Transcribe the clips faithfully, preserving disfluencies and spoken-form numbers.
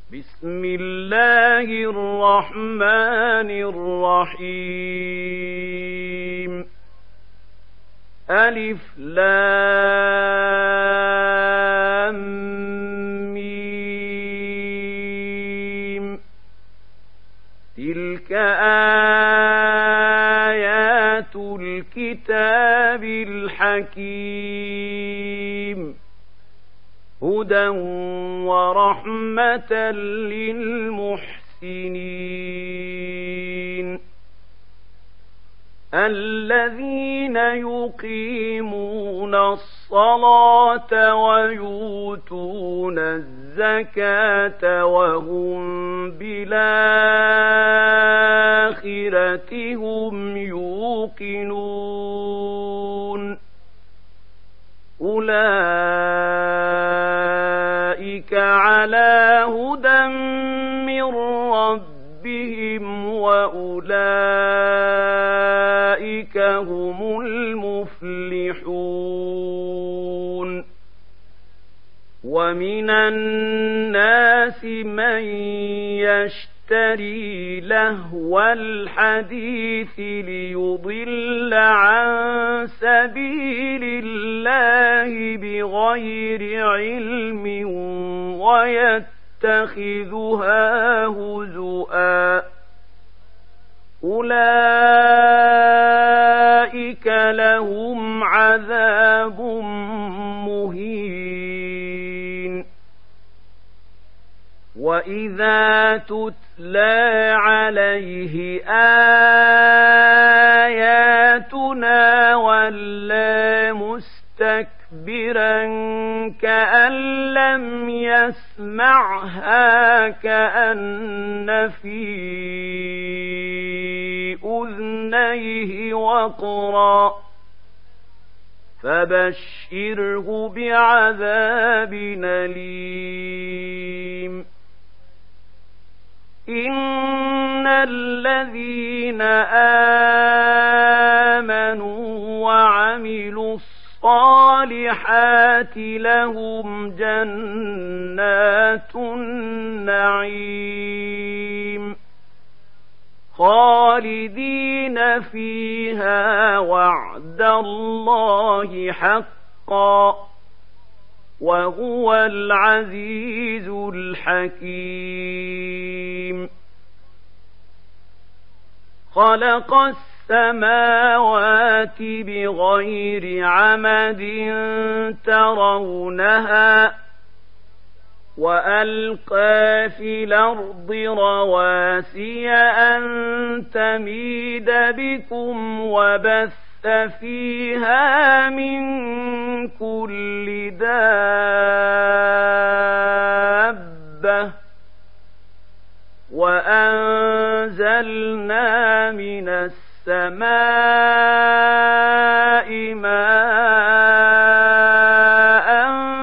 بسم الله الرحمن الرحيم. ألف لام ميم. تلك آيات الكتاب الحكيم، هدى ورحمة للمحسنين الذين يقيمون الصلاة ويؤتون الزكاة وهم بالآخرة هم يوقنون. أولئك على هدى من ربهم وأولئك هم المفلحون. ومن الناس من يشتري لهو الحديث ليضل عن سبيل الله بغير علم ويتخذها هزؤا. أولئك لهم عذاب مهين. وإذا تتلى عليه آياتنا ولى مستكبرا كأن لم يسمعها كأن في أذنيه وقرا. فبشره بعذاب أليم. إن الذين آمنوا وعملوا الصالحات لهم جنات النعيم خالدين فيها وعد الله حقا وهو العزيز الحكيم. خلق السماوات بغير عمد ترونها وألقى في الأرض رواسي أن تميد بكم وبث فيها من كل دابة وأنزلنا من السماء ماء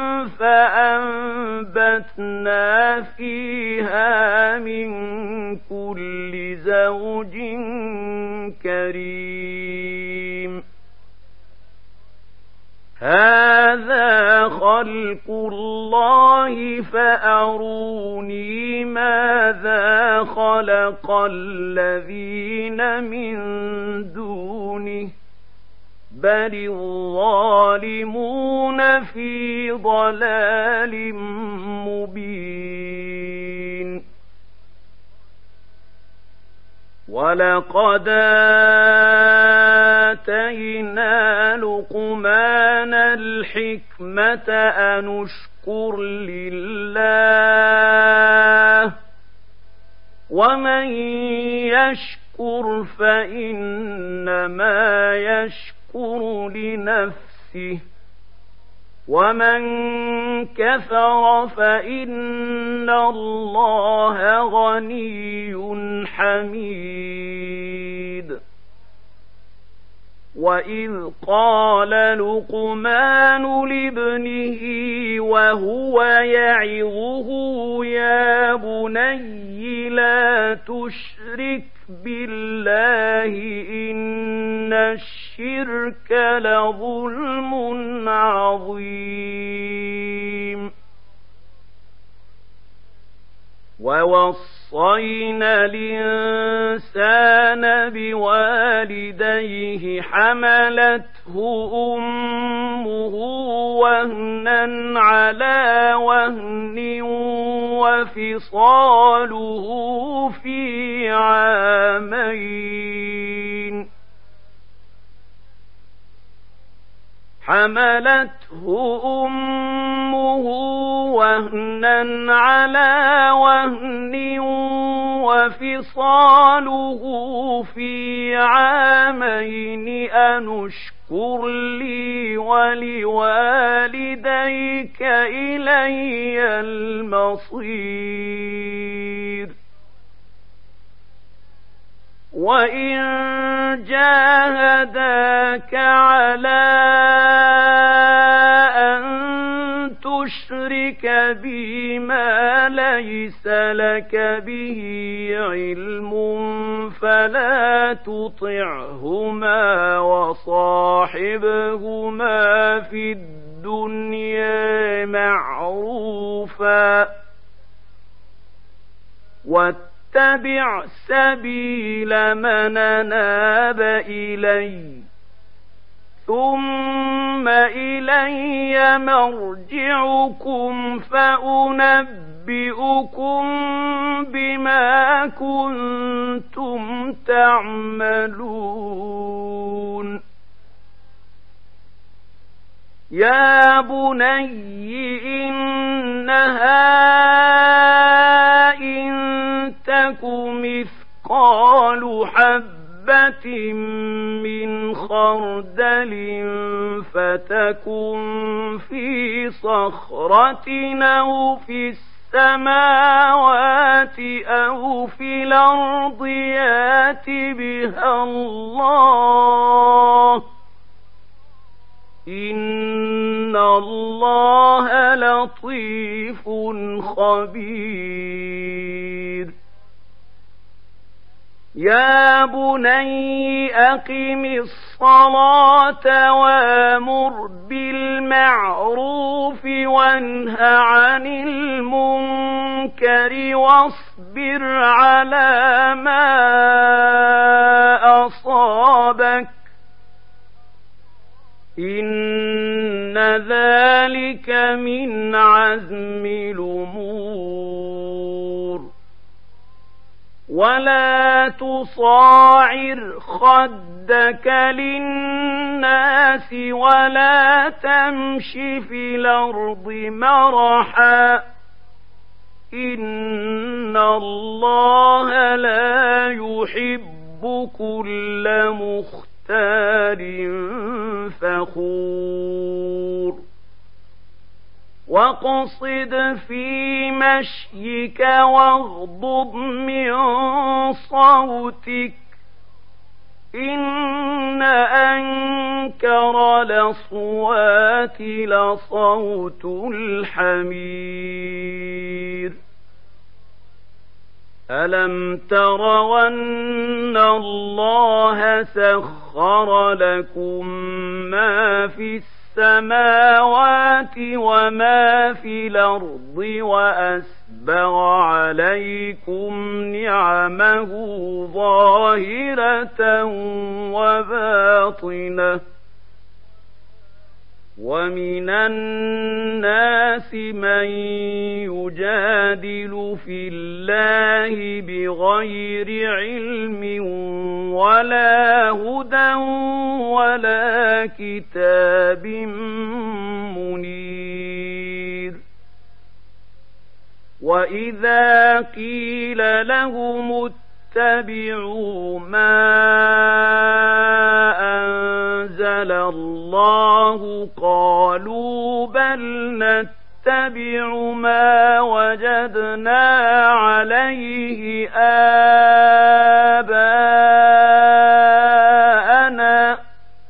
فأنبتنا فيها من كل زوج كريم. هذا خلق الله فأروني ماذا خلق الذين من دونه بل الظالمون في ضلال مبين. ولقد آتينا لقمان الحكمة أن اشكر لله ومن يشكر فإنما يشكر لنفسه ومن كفر فإن الله غني حميد. وإذ قال لقمان لابنه وهو يعظه يا بني لا تشرك بالله إن الشرك لظلم عظيم. ووصينا الإنسان بوالديه حملته أمه وهنا على وهن وفصاله في عامين حملته أمه وهنا على وهن وفصاله في عامين أن اشكر لي ولوالديك إلي المصير وإن جاهداك على أن تشرك بي ما ليس لك به علم فلا تطعهما وصاحبهما في الدنيا معروفا واتبع سبيل من أناب إلي ثم إلي مرجعكم فأنبئكم بما كنتم تعملون يا بني إنها إن تك مثقال حبة من خردل فتكن في صخرة أو في السماوات أو في الأرض يات بها الله إن الله لطيف خبير يا بني أقم الصلاة وأمر بالمعروف وانه عن المنكر واصبر على ما أصابك إن ذلك من عزم الأمور ولا تصاعر خدك للناس ولا تمش في الأرض مرحا إن الله لا يحب كل مختار فخور واقصد في مشيك واغضض من صوتك إن أنكر الأصوات لصوت الحمير ألم تروا أن الله سخر لكم ما في السماوات وما في الأرض وأسبغ عليكم نعمه ظاهرة وباطنة ومن الناس من يجادل في الله بغير علم ولا هدى ولا كتاب منير وإذا قيل لهم اتبعوا ما أنزل الله قالوا بل نتبع ما وجدنا عليه آباءنا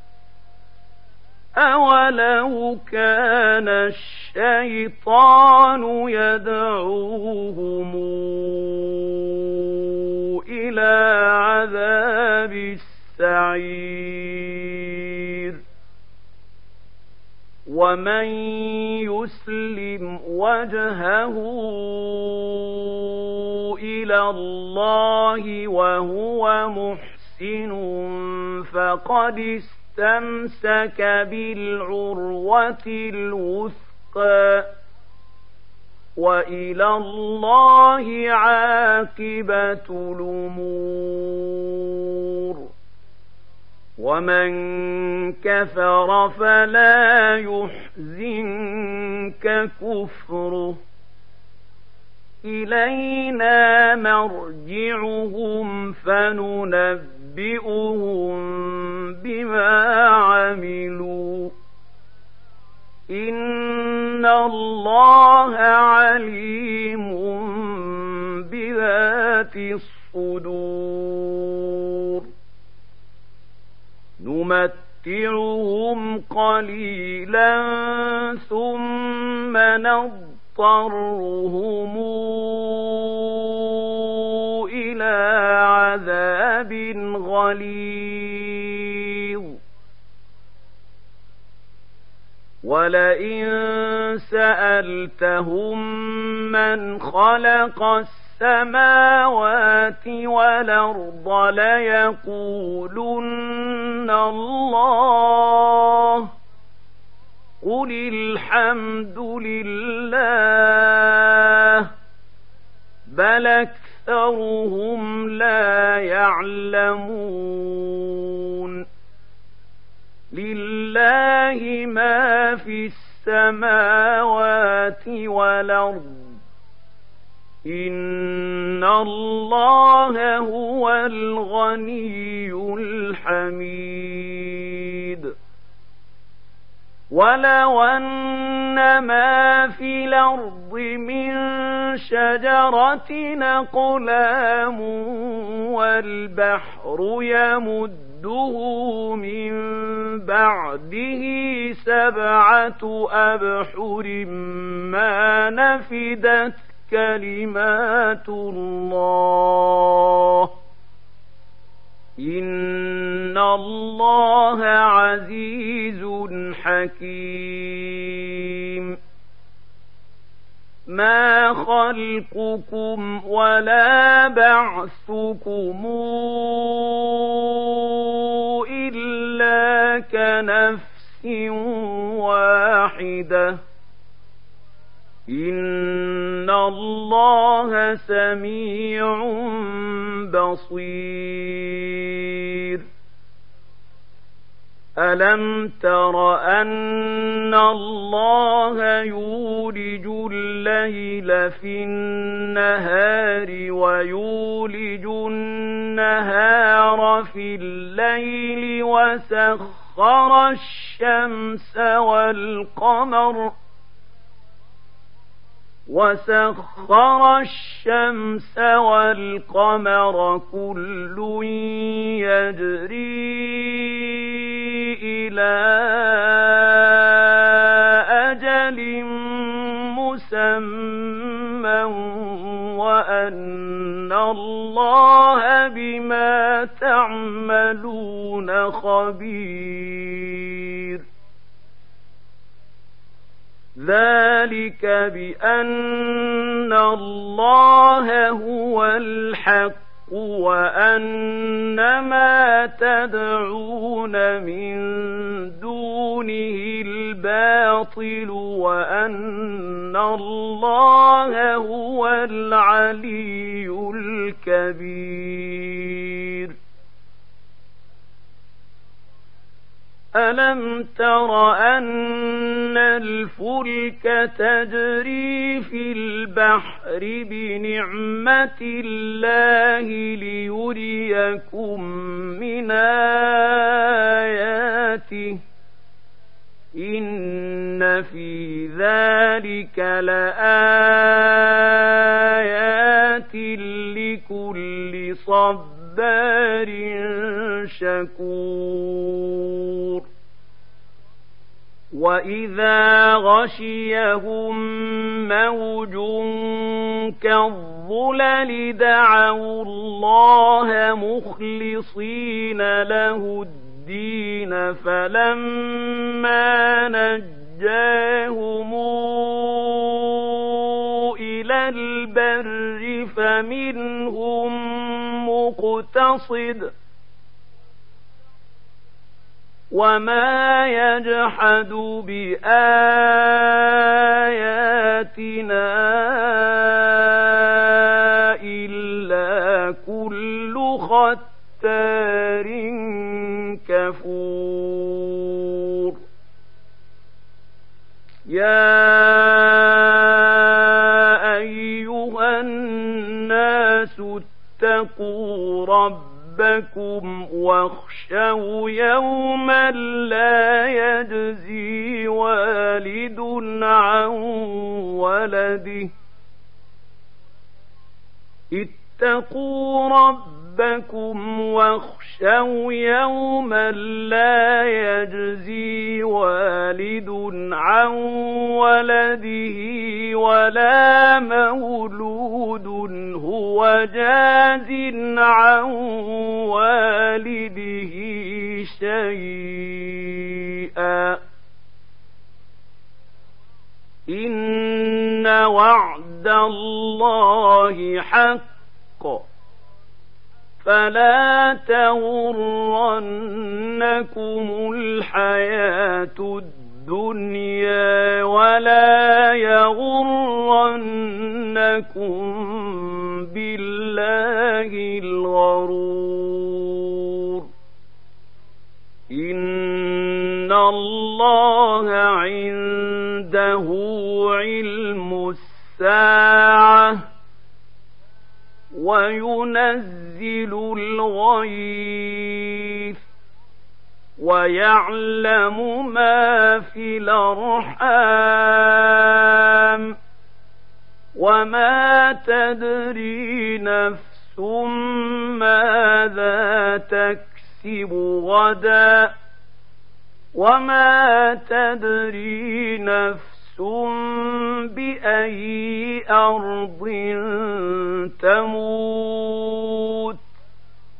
أولو كان الشيطان يدعوهم إلى عذاب السعير ومن يسلم وجهه إلى الله وهو محسن فقد استمسك بالعروة الوثقى وإلى الله عاقبة الأمور ومن كفر فلا يحزنك كفره إلينا مرجعهم فننبئهم بما عملوا إن الله عليم بذات الصدور نمتعهم قليلا ثم نضطرهم إلى عذاب غليظ ولئن سألتهم من خلق السماوات والأرض ليقولن الله قل الحمد لله بل أكثرهم لا يعلمون لله ما في السماوات والأرض إن الله هو الغني الحميد ولو أن ما في الأرض من شجرة أقلام والبحر يمده من بعده سبعة أبحر ما نفدت كلمات الله إن الله عزيز حكيم ما خلقكم ولا بعثكم إلا كنفس واحدة إن الله سميع بصير ألم تر أن الله يولج الليل في النهار ويولج النهار في الليل وسخر الشمس والقمر وسخر الشمس والقمر كل يجري إلى أجل مسمى وأن الله بما تعملون خبير ذلك بأن الله هو الحق وأن ما تدعون من دونه الباطل وأن الله هو العلي الكبير ألم تر أن الفلك تجري في البحر بنعمة الله ليريكم من آياته إن في ذلك لآيات لكل صبار شكور وإذا غشيهم موج كالظلل دعوا الله مخلصين له الدين فلما نجاهم إلى البر فمنهم مقتصد وما يجحد بآياتنا إلا كل ختار كفور يا أيها الناس اتقوا ربكم واخشوا يوما لا يجزي والد عن ولده اتقوا ربكم واخشوا يوما لا يجزي والد عن ولده ولا مولود هو جاز عن والده شيئا إن وعد الله حق فلا تغرنكم الحياة الدنيا ولا يغرنكم بالله الغرور إن الله عنده علم الساعة وينزل الغيث ويعلم ما في الأرحام وما تدري نفس ماذا تكسب غدا وما تدري نفس بأي أرض تموت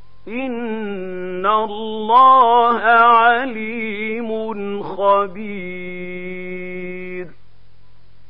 إن الله عليم خبير